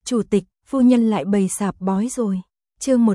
Chủ tịch, phu nhân lại bày sạp bói rồi. Chương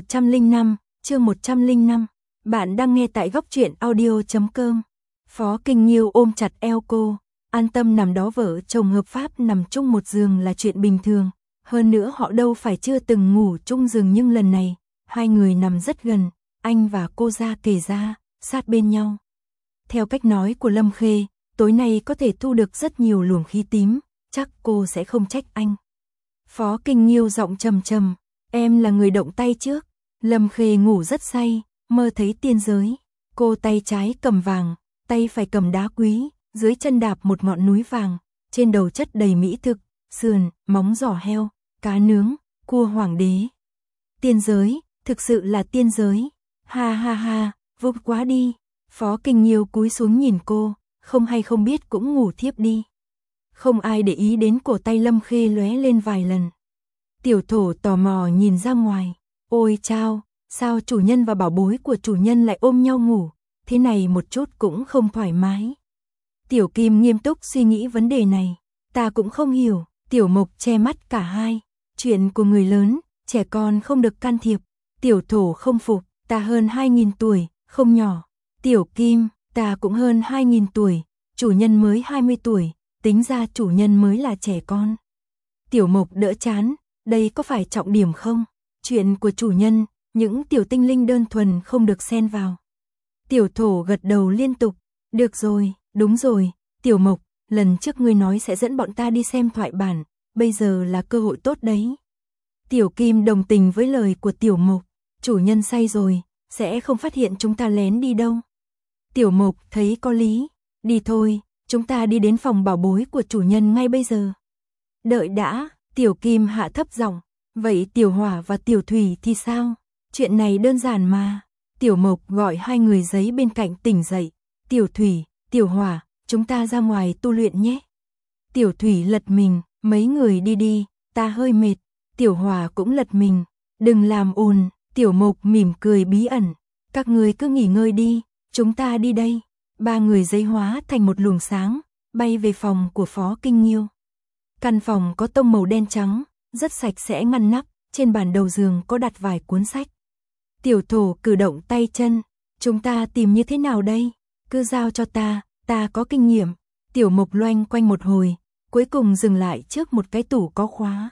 105. Bạn đang nghe tại góc truyện audio.com. Phó Kinh Nhiêu ôm chặt eo cô, an tâm nằm đó, vợ chồng hợp pháp nằm chung một giường là chuyện bình thường. Hơn nữa họ đâu phải chưa từng ngủ chung giường, nhưng lần này, hai người nằm rất gần, anh và cô ra kề ra, sát bên nhau. Theo cách nói của Lâm Khê, tối nay có thể thu được rất nhiều luồng khí tím, chắc cô sẽ không trách anh. Phó Kinh Nhiêu giọng trầm trầm, em là người động tay trước. Lâm Khê ngủ rất say, mơ thấy tiên giới. Cô tay trái cầm vàng, tay phải cầm đá quý, dưới chân đạp một ngọn núi vàng, trên đầu chất đầy mỹ thực, sườn, móng giò heo, cá nướng, cua hoàng đế. Tiên giới, thực sự là tiên giới. Ha ha ha, vui quá đi. Phó Kinh Nhiêu cúi xuống nhìn cô, không hay không biết cũng ngủ thiếp đi. Không ai để ý đến cổ tay Lâm Khê lóe lên vài lần. Tiểu Thổ tò mò nhìn ra ngoài. Ôi chao, sao chủ nhân và bảo bối của chủ nhân lại ôm nhau ngủ, thế này một chút cũng không thoải mái. Tiểu Kim nghiêm túc suy nghĩ vấn đề này. Ta cũng không hiểu. Tiểu Mộc che mắt cả hai. Chuyện của người lớn, trẻ con không được can thiệp. Tiểu Thổ không phục. Ta hơn 2.000 tuổi, không nhỏ. Tiểu Kim, ta cũng hơn 2.000 tuổi, chủ nhân mới 20 tuổi, tính ra chủ nhân mới là trẻ con. Tiểu Mộc đỡ chán, đây có phải trọng điểm không? Chuyện của chủ nhân, những tiểu tinh linh đơn thuần không được xen vào. Tiểu Thổ gật đầu liên tục, được rồi, đúng rồi, Tiểu Mộc, lần trước ngươi nói sẽ dẫn bọn ta đi xem thoại bản, bây giờ là cơ hội tốt đấy. Tiểu Kim đồng tình với lời của Tiểu Mộc, chủ nhân say rồi, sẽ không phát hiện chúng ta lén đi đâu. Tiểu Mộc thấy có lý, đi thôi, chúng ta đi đến phòng bảo bối của chủ nhân ngay bây giờ. Đợi đã, Tiểu Kim hạ thấp giọng, vậy Tiểu Hỏa và Tiểu Thủy thì sao? Chuyện này đơn giản mà. Tiểu Mộc gọi hai người giấy bên cạnh tỉnh dậy. Tiểu Thủy, Tiểu Hỏa, chúng ta ra ngoài tu luyện nhé. Tiểu Thủy lật mình, mấy người đi đi, ta hơi mệt. Tiểu Hỏa cũng lật mình, đừng làm ồn. Tiểu Mộc mỉm cười bí ẩn, các người cứ nghỉ ngơi đi, chúng ta đi đây. Ba người giấy hóa thành một luồng sáng, bay về phòng của Phó Kinh Nhiêu. Căn phòng có tông màu đen trắng, rất sạch sẽ ngăn nắp, trên bàn đầu giường có đặt vài cuốn sách. Tiểu Thổ cử động tay chân, chúng ta tìm như thế nào đây? Cứ giao cho ta có kinh nghiệm. Tiểu Mộc loanh quanh một hồi, cuối cùng dừng lại trước một cái tủ có khóa.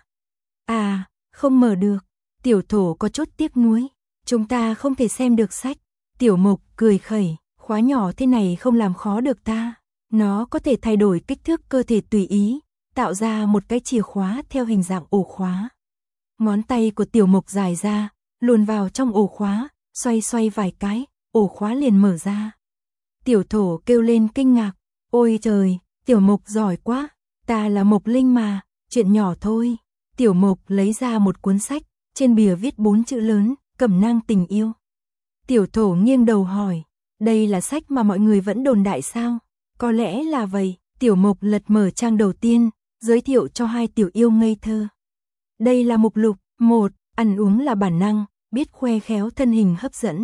À, không mở được. Tiểu Thổ có chút tiếc nuối, chúng ta không thể xem được sách. Tiểu Mộc cười khẩy, khóa nhỏ thế này không làm khó được ta. Nó có thể thay đổi kích thước cơ thể tùy ý, tạo ra một cái chìa khóa theo hình dạng ổ khóa. Ngón tay của Tiểu Mộc dài ra, luồn vào trong ổ khóa, xoay xoay vài cái, ổ khóa liền mở ra. Tiểu Thổ kêu lên kinh ngạc, ôi trời, Tiểu Mộc giỏi quá, ta là Mộc Linh mà, chuyện nhỏ thôi. Tiểu Mộc lấy ra một cuốn sách, trên bìa viết 4 chữ lớn, Cẩm nang tình yêu. Tiểu Thổ nghiêng đầu hỏi, đây là sách mà mọi người vẫn đồn đại sao? Có lẽ là vậy. Tiểu Mộc lật mở trang đầu tiên, giới thiệu cho hai tiểu yêu ngây thơ. Đây là mục lục. 1. Ăn uống là bản năng, biết khoe khéo thân hình hấp dẫn.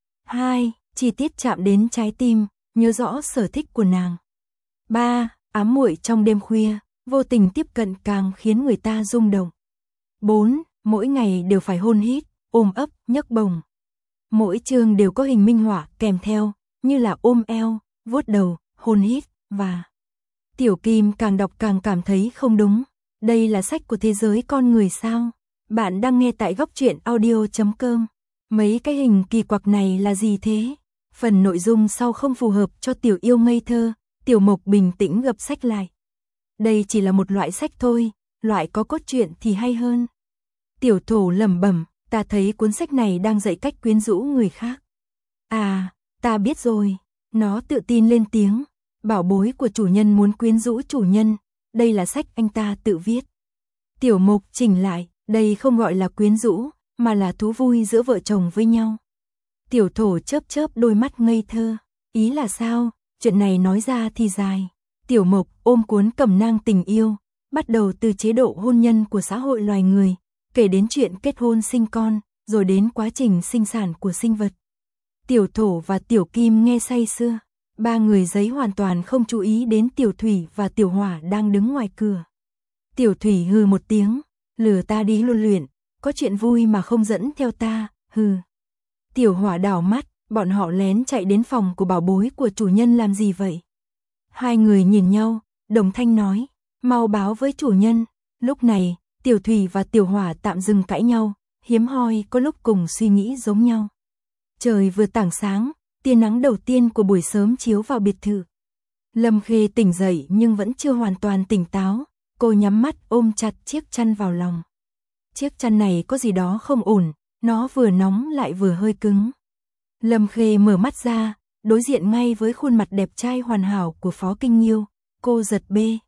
2. Chi tiết chạm đến trái tim, nhớ rõ sở thích của nàng. 3. Ám muội trong đêm khuya, vô tình tiếp cận càng khiến người ta rung động. 4. Mỗi ngày đều phải hôn hít, ôm ấp, nhấc bổng. Mỗi chương đều có hình minh họa kèm theo, như là ôm eo, vuốt đầu, hôn hít, và... Tiểu Kim càng đọc càng cảm thấy không đúng. Đây là sách của thế giới con người sao? Bạn đang nghe tại góc truyện audio.com. Mấy cái hình kỳ quặc này là gì thế? Phần nội dung sau không phù hợp cho tiểu yêu ngây thơ. Tiểu Mộc bình tĩnh gập sách lại. Đây chỉ là một loại sách thôi, loại có cốt truyện thì hay hơn. Tiểu Thổ lẩm bẩm, ta thấy cuốn sách này đang dạy cách quyến rũ người khác. À, ta biết rồi. Nó tự tin lên tiếng. Bảo bối của chủ nhân muốn quyến rũ chủ nhân, đây là sách anh ta tự viết. Tiểu Mộc chỉnh lại, đây không gọi là quyến rũ, mà là thú vui giữa vợ chồng với nhau. Tiểu Thổ chớp chớp đôi mắt ngây thơ, ý là sao, chuyện này nói ra thì dài. Tiểu Mộc ôm cuốn Cẩm nang tình yêu, bắt đầu từ chế độ hôn nhân của xã hội loài người, kể đến chuyện kết hôn sinh con, rồi đến quá trình sinh sản của sinh vật. Tiểu Thổ và Tiểu Kim nghe say sưa. Ba người giấy hoàn toàn không chú ý đến Tiểu Thủy và Tiểu Hỏa đang đứng ngoài cửa. Tiểu Thủy hừ một tiếng, lừa ta đi luôn luyện, có chuyện vui mà không dẫn theo ta, hừ. Tiểu Hỏa đảo mắt, bọn họ lén chạy đến phòng của bảo bối của chủ nhân làm gì vậy? Hai người nhìn nhau, đồng thanh nói, mau báo với chủ nhân. Lúc này, Tiểu Thủy và Tiểu Hỏa tạm dừng cãi nhau, hiếm hoi có lúc cùng suy nghĩ giống nhau. Trời vừa tảng sáng, tia nắng đầu tiên của buổi sớm chiếu vào biệt thự. Lâm Khê tỉnh dậy nhưng vẫn chưa hoàn toàn tỉnh táo, cô nhắm mắt ôm chặt chiếc chăn vào lòng. Chiếc chăn này có gì đó không ổn, nó vừa nóng lại vừa hơi cứng. Lâm Khê mở mắt ra, đối diện ngay với khuôn mặt đẹp trai hoàn hảo của Phó Kinh Nghiêu, cô giật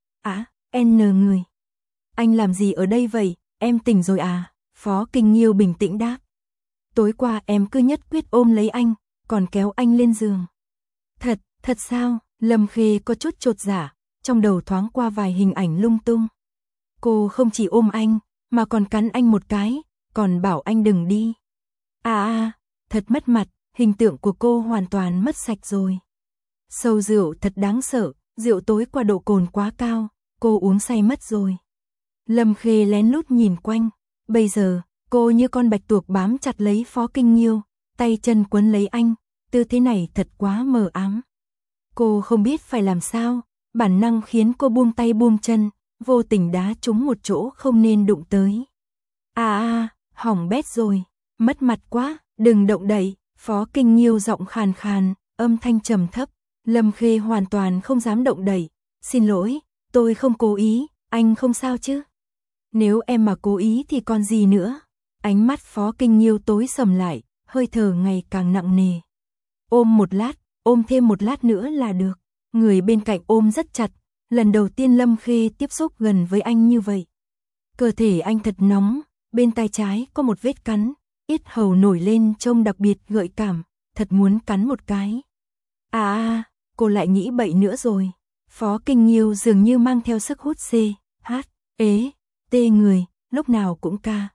N người. Anh làm gì ở đây vậy, em tỉnh rồi à? Phó Kinh Nghiêu bình tĩnh đáp. Tối qua em cứ nhất quyết ôm lấy anh, còn kéo anh lên giường. Thật sao? Lâm Khê có chút chột dạ, trong đầu thoáng qua vài hình ảnh lung tung. Cô không chỉ ôm anh, mà còn cắn anh một cái, còn bảo anh đừng đi. Thật mất mặt, hình tượng của cô hoàn toàn mất sạch rồi. Sâu rượu thật đáng sợ, rượu tối qua độ cồn quá cao, cô uống say mất rồi. Lâm Khê lén lút nhìn quanh, bây giờ, cô như con bạch tuộc bám chặt lấy Phó Kinh Nghiêu, tay chân quấn lấy anh, tư thế này thật quá mờ ám. Cô không biết phải làm sao, bản năng khiến cô buông tay buông chân, vô tình đá trúng một chỗ không nên đụng tới. Hỏng bét rồi, mất mặt quá, đừng động đậy. Phó Kinh Nghiêu giọng khàn khàn, âm thanh trầm thấp. Lâm Khê hoàn toàn không dám động đậy. Xin lỗi, tôi không cố ý, anh không sao chứ? Nếu em mà cố ý thì còn gì nữa? Ánh mắt Phó Kinh Nghiêu tối sầm lại, hơi thở ngày càng nặng nề. Ôm một lát, ôm thêm một lát nữa là được. Người bên cạnh ôm rất chặt, lần đầu tiên Lâm Khê tiếp xúc gần với anh như vậy. Cơ thể anh thật nóng, bên tai trái có một vết cắn, yết hầu nổi lên trông đặc biệt gợi cảm, thật muốn cắn một cái. Cô lại nghĩ bậy nữa rồi. Phó Kinh Nghiêu dường như mang theo sức hút T người, lúc nào cũng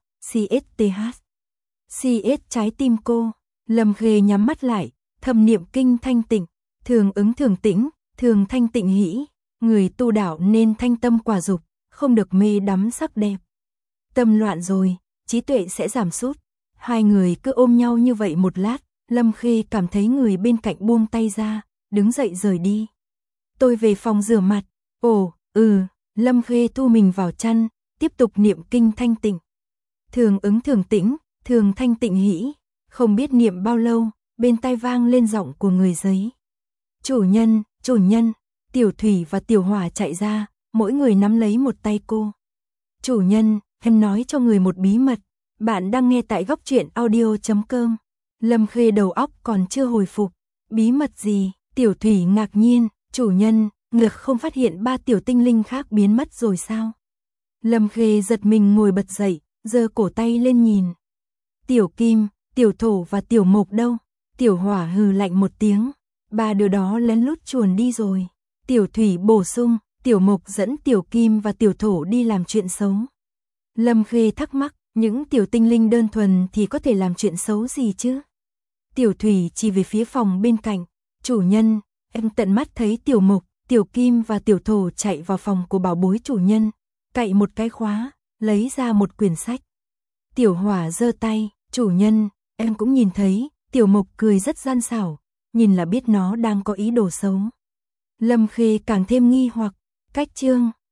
CS trái tim cô. Lâm Khê nhắm mắt lại, thầm niệm kinh thanh tịnh, thường ứng thường tĩnh, thường thanh tịnh hỷ. Người tu đạo nên thanh tâm quả dục, không được mê đắm sắc đẹp. Tâm loạn rồi, trí tuệ sẽ giảm sút. Hai người cứ ôm nhau như vậy một lát, Lâm Khê cảm thấy người bên cạnh buông tay ra, đứng dậy rời đi. Tôi về phòng rửa mặt. Lâm Khê thu mình vào chăn, tiếp tục niệm kinh thanh tịnh. Thường ứng thường tĩnh, thường thanh tịnh hỷ. Không biết niệm bao lâu, bên tai vang lên giọng của người giấy. Chủ nhân, Tiểu Thủy và Tiểu Hỏa chạy ra, mỗi người nắm lấy một tay cô. Chủ nhân, em nói cho người một bí mật. Bạn đang nghe tại góc truyện audio.com. Lâm Khê đầu óc còn chưa hồi phục. Bí mật gì? Tiểu Thủy ngạc nhiên. Chủ nhân, ngược không phát hiện 3 tiểu tinh linh khác biến mất rồi sao? Lâm Khê giật mình ngồi bật dậy, giơ cổ tay lên nhìn. Tiểu Kim, Tiểu Thổ và Tiểu Mộc đâu? Tiểu Hỏa hừ lạnh một tiếng. 3 đứa đó lén lút chuồn đi rồi. Tiểu Thủy bổ sung, Tiểu Mộc dẫn Tiểu Kim và Tiểu Thổ đi làm chuyện xấu. Lâm Khê thắc mắc, những tiểu tinh linh đơn thuần thì có thể làm chuyện xấu gì chứ? Tiểu Thủy chỉ về phía phòng bên cạnh. Chủ nhân, em tận mắt thấy Tiểu Mộc, Tiểu Kim và Tiểu Thổ chạy vào phòng của bảo bối chủ nhân, cậy một cái khóa, lấy ra một quyển sách. Tiểu Hỏa giơ tay, chủ nhân, em cũng nhìn thấy. Tiểu Mộc cười rất gian xảo, nhìn là biết nó đang có ý đồ xấu. Lâm Khê càng thêm nghi hoặc, cách chương.